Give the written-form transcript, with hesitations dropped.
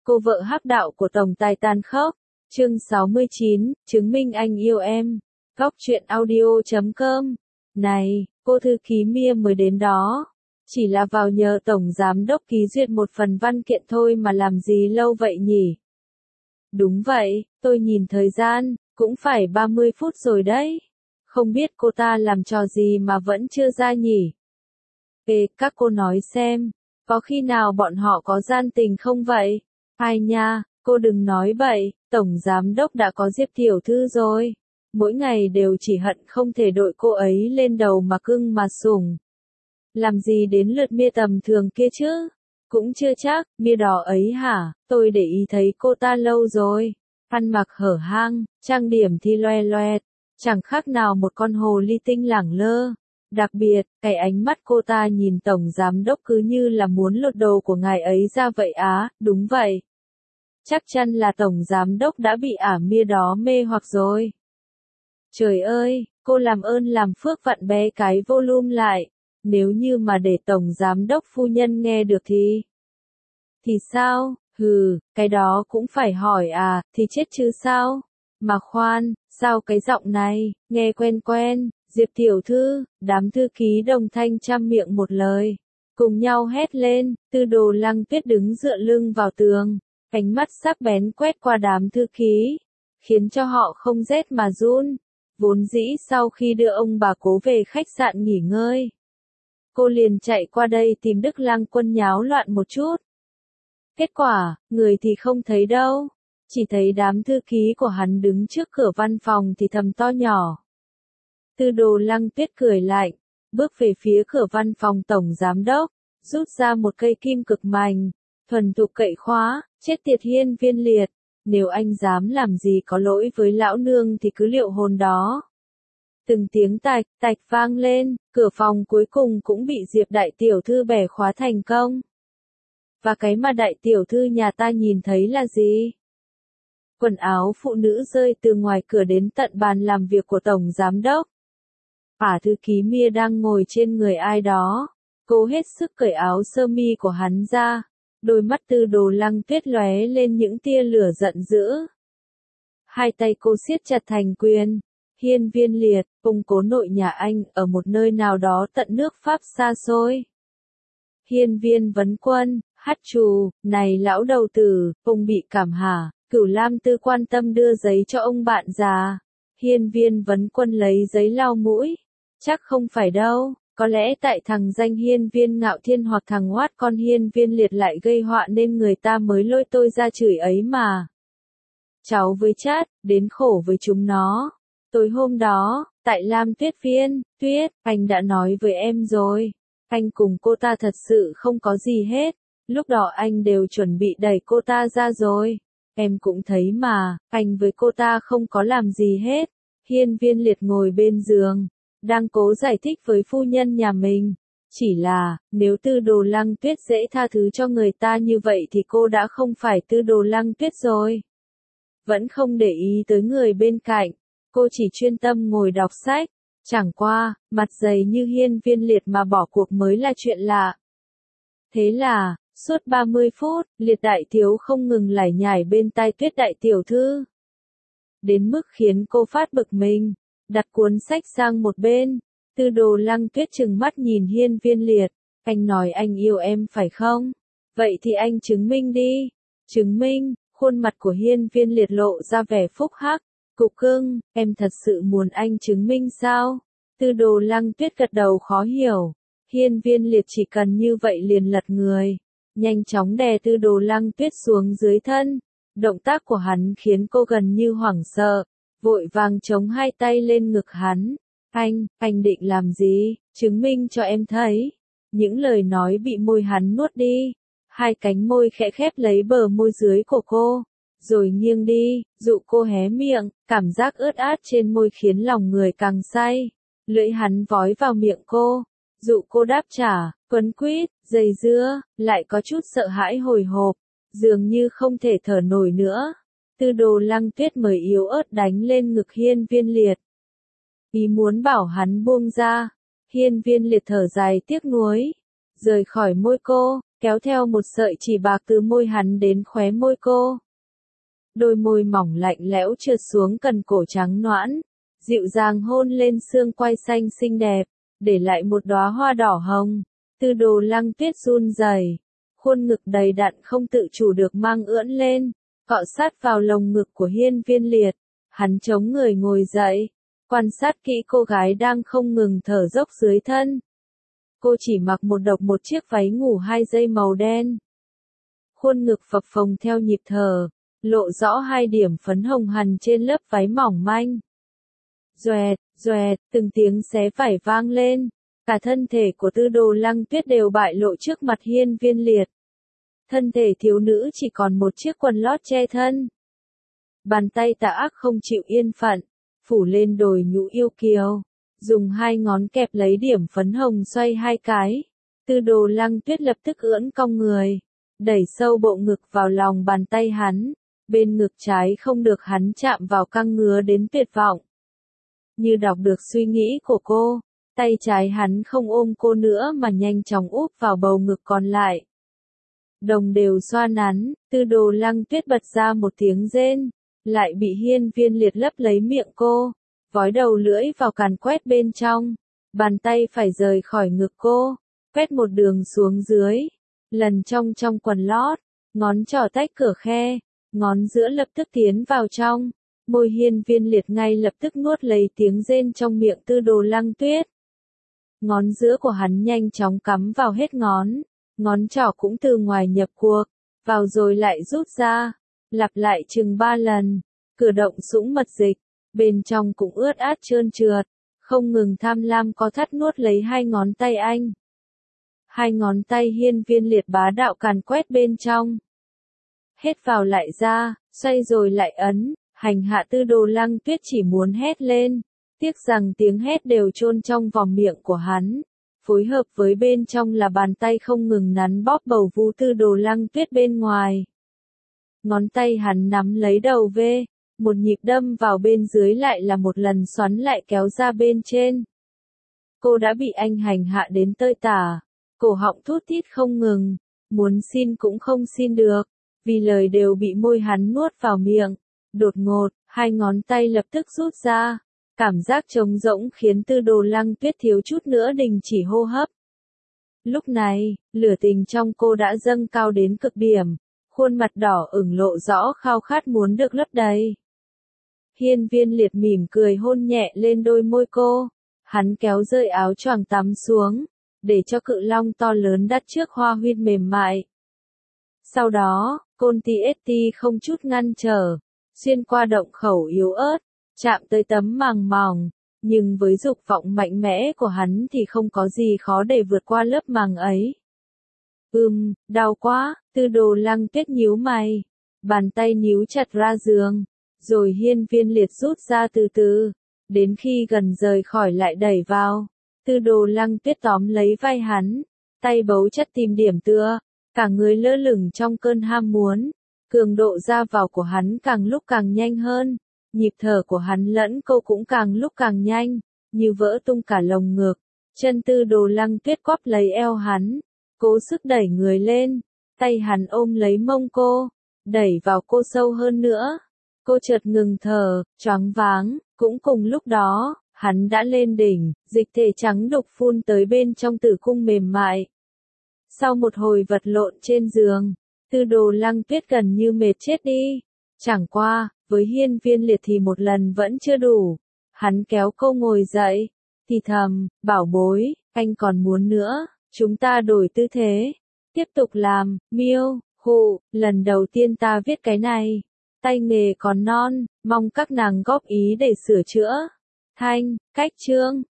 Cô vợ hắc đạo của tổng tài tàn khốc. Chương 69, chứng minh anh yêu em. Góc truyện audio.com. Này, cô thư ký Mia mới đến đó. Chỉ là vào nhờ tổng giám đốc ký duyệt một phần văn kiện thôi mà làm gì lâu vậy nhỉ? Đúng vậy, tôi nhìn thời gian, cũng phải 30 phút rồi đấy. Không biết cô ta làm trò gì mà vẫn chưa ra nhỉ? Ê, các cô nói xem, có khi nào bọn họ có gian tình không vậy? Ai nha, cô đừng nói bậy, tổng giám đốc đã có Diệp tiểu thư rồi. Mỗi ngày đều chỉ hận không thể đội cô ấy lên đầu mà cưng mà sủng. Làm gì đến lượt Mia tầm thường kia chứ? Cũng chưa chắc, Mia đỏ ấy hả? Tôi để ý thấy cô ta lâu rồi. Ăn mặc hở hang, trang điểm thì loe loẹt, chẳng khác nào một con hồ ly tinh lẳng lơ. Đặc biệt, cái ánh mắt cô ta nhìn tổng giám đốc cứ như là muốn lột đồ của ngài ấy ra vậy á, đúng vậy. Chắc chắn là tổng giám đốc đã bị ả Mia đó mê hoặc rồi. Trời ơi, cô làm ơn làm phước vặn bé cái volume lại, nếu như mà để tổng giám đốc phu nhân nghe được thì sao? Hừ, cái đó cũng phải hỏi à, thì chết chứ sao? Mà khoan, sao cái giọng này, nghe quen quen, Diệp tiểu thư, đám thư ký đồng thanh trăm miệng một lời. Cùng nhau hét lên, Tư Đồ Lăng Tuyết đứng dựa lưng vào tường, ánh mắt sắc bén quét qua đám thư ký, khiến cho họ không rét mà run. Vốn dĩ sau khi đưa ông bà Cố về khách sạn nghỉ ngơi, cô liền chạy qua đây tìm Đức Lăng Quân nháo loạn một chút. Kết quả, người thì không thấy đâu, chỉ thấy đám thư ký của hắn đứng trước cửa văn phòng thì thầm to nhỏ. Tư Đồ Lăng Tuyết cười lạnh, bước về phía cửa văn phòng tổng giám đốc, rút ra một cây kim cực mạnh, thuần thục cậy khóa, chết tiệt Hiên Viên Liệt, nếu anh dám làm gì có lỗi với lão nương thì cứ liệu hồn đó. Từng tiếng tạch, tạch vang lên, cửa phòng cuối cùng cũng bị Diệp đại tiểu thư bẻ khóa thành công. Và cái mà đại tiểu thư nhà ta nhìn thấy là gì? Quần áo phụ nữ rơi từ ngoài cửa đến tận bàn làm việc của tổng giám đốc. Ả thư ký Mia đang ngồi trên người ai đó, cố hết sức cởi áo sơ mi của hắn ra, đôi mắt Tư Đồ Lăng Tuyết lóe lên những tia lửa giận dữ. Hai tay cô siết chặt thành quyền. Hiên Viên Liệt, ông cố nội nhà anh ở một nơi nào đó tận nước Pháp xa xôi. Hiên Viên Vấn Quân, hát trù, này lão đầu tử, ông bị cảm hả? Cửu Lam Tư quan tâm đưa giấy cho ông bạn già. Hiên Viên Vấn Quân lấy giấy lau mũi. Chắc không phải đâu, có lẽ tại thằng danh Hiên Viên Ngạo Thiên hoặc thằng oát con Hiên Viên Liệt lại gây họa nên người ta mới lôi tôi ra chửi ấy mà. Cháu với Chát, đến khổ với chúng nó. Tối hôm đó, tại Lam Tuyết Viên, Tuyết, anh đã nói với em rồi. Anh cùng cô ta thật sự không có gì hết. Lúc đó anh đều chuẩn bị đẩy cô ta ra rồi. Em cũng thấy mà, anh với cô ta không có làm gì hết. Hiên Viên Liệt ngồi bên giường, đang cố giải thích với phu nhân nhà mình. Chỉ là, nếu Tư Đồ Lăng Tuyết dễ tha thứ cho người ta như vậy thì cô đã không phải Tư Đồ Lăng Tuyết rồi. Vẫn không để ý tới người bên cạnh. Cô chỉ chuyên tâm ngồi đọc sách, chẳng qua, mặt dày như Hiên Viên Liệt mà bỏ cuộc mới là chuyện lạ. Thế là, suốt 30 phút, Liệt đại thiếu không ngừng lải nhải bên tai Tuyết đại tiểu thư. Đến mức khiến cô phát bực mình, đặt cuốn sách sang một bên. Tư Đồ Lăng Tuyết trừng mắt nhìn Hiên Viên Liệt, anh nói anh yêu em phải không? Vậy thì anh chứng minh đi. Chứng minh, khuôn mặt của Hiên Viên Liệt lộ ra vẻ phúc hắc. Cục cưng, em thật sự muốn anh chứng minh sao? Tư Đồ Lăng Tuyết gật đầu khó hiểu. Hiên Viên Liệt chỉ cần như vậy liền lật người, nhanh chóng đè Tư Đồ Lăng Tuyết xuống dưới thân. Động tác của hắn khiến cô gần như hoảng sợ, vội vàng chống hai tay lên ngực hắn. Anh định làm gì? Chứng minh cho em thấy. Những lời nói bị môi hắn nuốt đi. Hai cánh môi khẽ khép lấy bờ môi dưới của cô. Rồi nghiêng đi, dụ cô hé miệng, cảm giác ướt át trên môi khiến lòng người càng say. Lưỡi hắn vói vào miệng cô, dụ cô đáp trả, quấn quýt, dây dưa, lại có chút sợ hãi hồi hộp, dường như không thể thở nổi nữa. Tư Đồ Lăng Tuyết mới yếu ớt đánh lên ngực Hiên Viên Liệt. Ý muốn bảo hắn buông ra, Hiên Viên Liệt thở dài tiếc nuối, rời khỏi môi cô, kéo theo một sợi chỉ bạc từ môi hắn đến khóe môi cô. Đôi môi mỏng lạnh lẽo trượt xuống cần cổ trắng nõn, dịu dàng hôn lên xương quai xanh xinh đẹp, để lại một đóa hoa đỏ hồng. Tư Đồ Lăng Tuyết run rẩy, khuôn ngực đầy đặn không tự chủ được mang ưỡn lên, cọ sát vào lồng ngực của Hiên Viên Liệt. Hắn chống người ngồi dậy, quan sát kỹ cô gái đang không ngừng thở dốc dưới thân. Cô chỉ mặc một chiếc váy ngủ 2 dây màu đen. Khuôn ngực phập phồng theo nhịp thở, lộ rõ 2 điểm phấn hồng hằn trên lớp váy mỏng manh. Doẹt, doẹt, từng tiếng xé vải vang lên, cả thân thể của Tư Đồ Lăng Tuyết đều bại lộ trước mặt Hiên Viên Liệt. Thân thể thiếu nữ chỉ còn một chiếc quần lót che thân. Bàn tay tà ác không chịu yên phận, phủ lên đồi nhũ yêu kiều, dùng 2 ngón kẹp lấy điểm phấn hồng xoay 2 cái. Tư Đồ Lăng Tuyết lập tức ưỡn cong người, đẩy sâu bộ ngực vào lòng bàn tay hắn, bên ngực trái không được hắn chạm vào căng ngứa đến tuyệt vọng. Như đọc được suy nghĩ của cô, tay trái hắn không ôm cô nữa mà nhanh chóng úp vào bầu ngực còn lại. Đồng đều xoa nắn, Tư Đồ Lăng Tuyết bật ra một tiếng rên, lại bị Hiên Viên Liệt lấp lấy miệng cô, vói đầu lưỡi vào càn quét bên trong, bàn tay phải rời khỏi ngực cô, quét một đường xuống dưới, lần trong quần lót, ngón trỏ tách cửa khe, ngón giữa lập tức tiến vào trong, môi Hiên Viên Liệt ngay lập tức nuốt lấy tiếng rên trong miệng Tư Đồ Lăng Tuyết. Ngón giữa của hắn nhanh chóng cắm vào hết ngón trỏ cũng từ ngoài nhập cuộc, vào rồi lại rút ra, lặp lại chừng 3 lần, cử động sũng mật dịch, bên trong cũng ướt át trơn trượt, không ngừng tham lam có thắt nuốt lấy 2 ngón tay anh. 2 ngón tay Hiên Viên Liệt bá đạo càn quét bên trong. Hết vào lại ra, xoay rồi lại ấn, hành hạ Tư Đồ Lăng Tuyết chỉ muốn hét lên, tiếc rằng tiếng hét đều chôn trong vòng miệng của hắn. Phối hợp với bên trong là bàn tay không ngừng nắn bóp bầu vú Tư Đồ Lăng Tuyết bên ngoài. Ngón tay hắn nắm lấy đầu V, một nhịp đâm vào bên dưới lại là một lần xoắn lại kéo ra bên trên. Cô đã bị anh hành hạ đến tơi tả, cổ họng thút thít không ngừng, muốn xin cũng không xin được, vì lời đều bị môi hắn nuốt vào miệng. Đột ngột, 2 ngón tay lập tức rút ra. Cảm giác trống rỗng khiến Tư Đồ Lăng Tuyết thiếu chút nữa đình chỉ hô hấp. Lúc này, lửa tình trong cô đã dâng cao đến cực điểm, khuôn mặt đỏ ửng lộ rõ khao khát muốn được lấp đầy. Hiên Viên Liệt mỉm cười hôn nhẹ lên đôi môi cô, hắn kéo rơi áo choàng tắm xuống, để cho cự long to lớn đắt trước hoa huyên mềm mại. Sau đó, Côn Ti Esti không chút ngăn trở, xuyên qua động khẩu yếu ớt, chạm tới tấm màng mỏng, nhưng với dục vọng mạnh mẽ của hắn thì không có gì khó để vượt qua lớp màng ấy. Đau quá, Tư Đồ Lăng Tuyết nhíu mày, bàn tay níu chặt ra giường, rồi Hiên Viên Liệt rút ra từ từ, đến khi gần rời khỏi lại đẩy vào. Tư Đồ Lăng Tuyết tóm lấy vai hắn, tay bấu chặt tìm điểm tựa, cả người lơ lửng trong cơn ham muốn, cường độ ra vào của hắn càng lúc càng nhanh hơn. Nhịp thở của hắn lẫn cô cũng càng lúc càng nhanh, như vỡ tung cả lồng ngực. Chân Tư Đồ Lăng Tuyết quắp lấy eo hắn, cố sức đẩy người lên, tay hắn ôm lấy mông cô, đẩy vào cô sâu hơn nữa. Cô chợt ngừng thở, choáng váng, cũng cùng lúc đó, hắn đã lên đỉnh, dịch thể trắng đục phun tới bên trong tử cung mềm mại. Sau một hồi vật lộn trên giường, Tư Đồ Lăng Tuyết gần như mệt chết đi. Chẳng qua, với Hiên Viên Liệt thì một lần vẫn chưa đủ. Hắn kéo cô ngồi dậy, thì thầm, bảo bối, anh còn muốn nữa, chúng ta đổi tư thế. Tiếp tục làm, miêu, hụ, lần đầu tiên ta viết cái này. Tay nghề còn non, mong các nàng góp ý để sửa chữa. Thanh, cách chương.